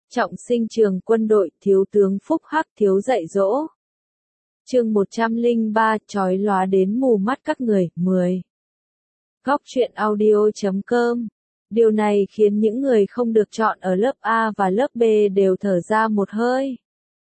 Trọng sinh trường quân đội, thiếu tướng Phúc Hắc thiếu dạy dỗ. Chương 103, chói lóa đến mù mắt các người, 10. Góc truyện audio.com. Điều này khiến những người không được chọn ở lớp A và lớp B đều thở ra một hơi.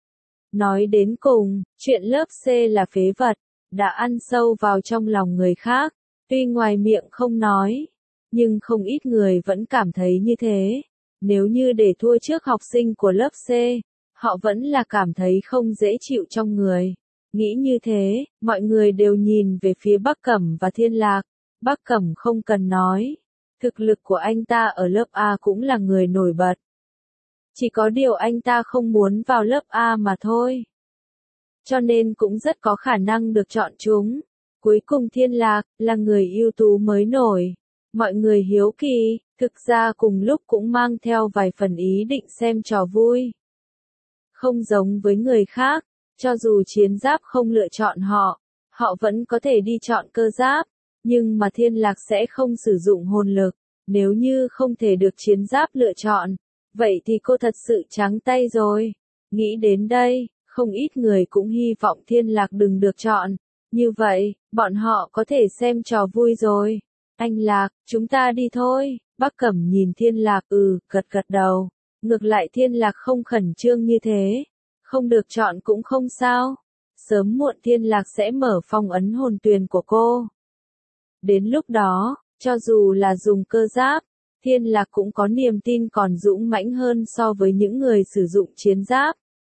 Nói đến cùng, chuyện lớp C là phế vật, đã ăn sâu vào trong lòng người khác, tuy ngoài miệng không nói, nhưng không ít người vẫn cảm thấy như thế. Nếu như để thua trước học sinh của lớp C, họ vẫn là cảm thấy không dễ chịu trong người. Nghĩ như thế, mọi người đều nhìn về phía Bắc Cẩm và Thiên Lạc. Bắc Cẩm không cần nói, thực lực của anh ta ở lớp A cũng là người nổi bật. Chỉ có điều anh ta không muốn vào lớp A mà thôi. Cho nên cũng rất có khả năng được chọn chúng. Cuối cùng Thiên Lạc là người ưu tú mới nổi. Mọi người hiếu kỳ, thực ra cùng lúc cũng mang theo vài phần ý định xem trò vui. Không giống với người khác, cho dù chiến giáp không lựa chọn họ, họ vẫn có thể đi chọn cơ giáp, nhưng mà Thiên Lạc sẽ không sử dụng hồn lực. Nếu như không thể được chiến giáp lựa chọn, vậy thì cô thật sự trắng tay rồi. Nghĩ đến đây, không ít người cũng hy vọng Thiên Lạc đừng được chọn. Như vậy, bọn họ có thể xem trò vui rồi. Anh Lạc, chúng ta đi thôi. Bắc Cẩm nhìn Thiên Lạc gật đầu. Ngược lại Thiên Lạc không khẩn trương như thế. Không được chọn cũng không sao. Sớm muộn Thiên Lạc sẽ mở phong ấn hồn tuyền của cô. Đến lúc đó, cho dù là dùng cơ giáp, Thiên Lạc cũng có niềm tin còn dũng mãnh hơn so với những người sử dụng chiến giáp.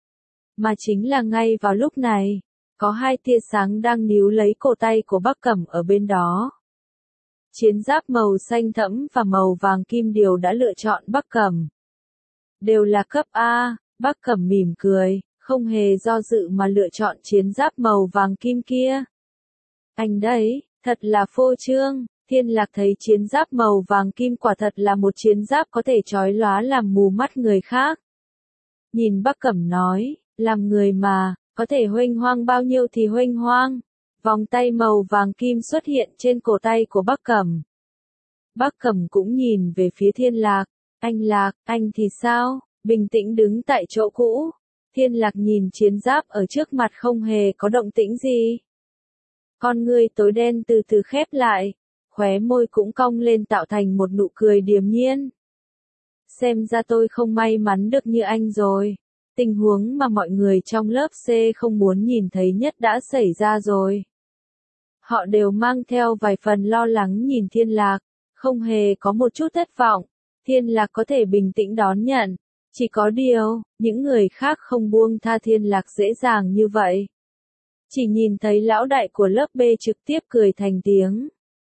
Mà chính là ngay vào lúc này, có hai tia sáng đang níu lấy cổ tay của Bắc Cẩm ở bên đó. Chiến giáp màu xanh thẫm và màu vàng kim đều đã lựa chọn Bắc Cẩm. Đều là cấp A, Bắc Cẩm mỉm cười, không hề do dự mà lựa chọn chiến giáp màu vàng kim kia. Anh đấy, thật là phô trương. Thiên Lạc thấy chiến giáp màu vàng kim quả thật là một chiến giáp có thể chói lóa làm mù mắt người khác. Nhìn Bắc Cẩm nói, làm người mà, có thể huênh hoang bao nhiêu thì huênh hoang. Vòng tay màu vàng kim xuất hiện trên cổ tay của Bắc Cẩm. Bắc Cẩm cũng nhìn về phía Thiên Lạc. Anh Lạc, anh thì sao? Bình tĩnh đứng tại chỗ cũ. Thiên Lạc nhìn chiến giáp ở trước mặt không hề có động tĩnh gì. Con ngươi tối đen từ từ khép lại. Khóe môi cũng cong lên tạo thành một nụ cười điềm nhiên. Xem ra tôi không may mắn được như anh rồi. Tình huống mà mọi người trong lớp C không muốn nhìn thấy nhất đã xảy ra rồi. Họ đều mang theo vài phần lo lắng nhìn Thiên Lạc, không hề có một chút thất vọng. Thiên Lạc có thể bình tĩnh đón nhận. Chỉ có điều, những người khác không buông tha Thiên Lạc dễ dàng như vậy. Chỉ nhìn thấy lão đại của lớp B trực tiếp cười thành tiếng.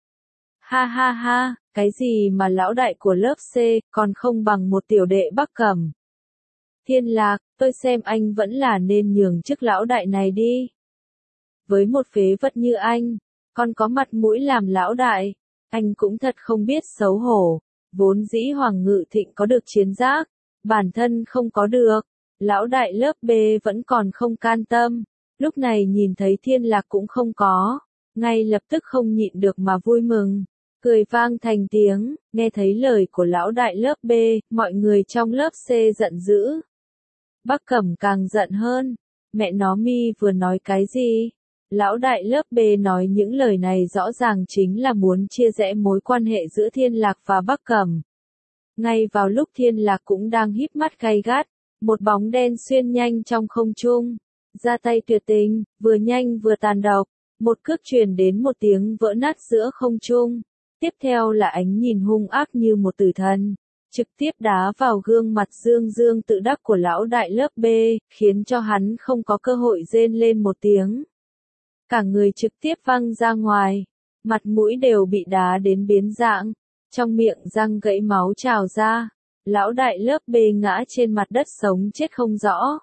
Ha ha ha, cái gì mà lão đại của lớp C còn không bằng một tiểu đệ Bắc Cẩm. Thiên Lạc, tôi xem anh vẫn là nên nhường chức lão đại này đi. Với một phế vật như anh, còn có mặt mũi làm lão đại, anh cũng thật không biết xấu hổ. Vốn dĩ Hoàng Ngự Thịnh có được chiến giáp, bản thân không có được, lão đại lớp B vẫn còn không can tâm. Lúc này nhìn thấy Thiên Lạc cũng không có, ngay lập tức không nhịn được mà vui mừng. Cười vang thành tiếng, nghe thấy lời của lão đại lớp B, mọi người trong lớp C giận dữ. Bắc Cẩm càng giận hơn, mẹ nó mi vừa nói cái gì? Lão đại lớp B nói những lời này rõ ràng chính là muốn chia rẽ mối quan hệ giữa Thiên Lạc và Bắc Cẩm. Ngay vào lúc Thiên Lạc cũng đang híp mắt gay gắt, một bóng đen xuyên nhanh trong không trung, ra tay tuyệt tình, vừa nhanh vừa tàn độc, một cước truyền đến một tiếng vỡ nát giữa không trung. Tiếp theo là ánh nhìn hung ác như một tử thần, trực tiếp đá vào gương mặt dương dương tự đắc của lão đại lớp B, khiến cho hắn không có cơ hội rên lên một tiếng. Cả người trực tiếp văng ra ngoài, mặt mũi đều bị đá đến biến dạng, trong miệng răng gãy máu trào ra, lão đại lớp B ngã trên mặt đất sống chết không rõ.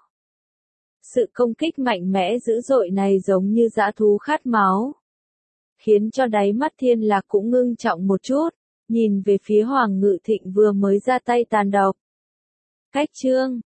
Sự công kích mạnh mẽ dữ dội này giống như dã thú khát máu, khiến cho đáy mắt Thiên Lạc cũng ngưng trọng một chút, nhìn về phía Hoàng Ngự Thịnh vừa mới ra tay tàn độc. Cách chương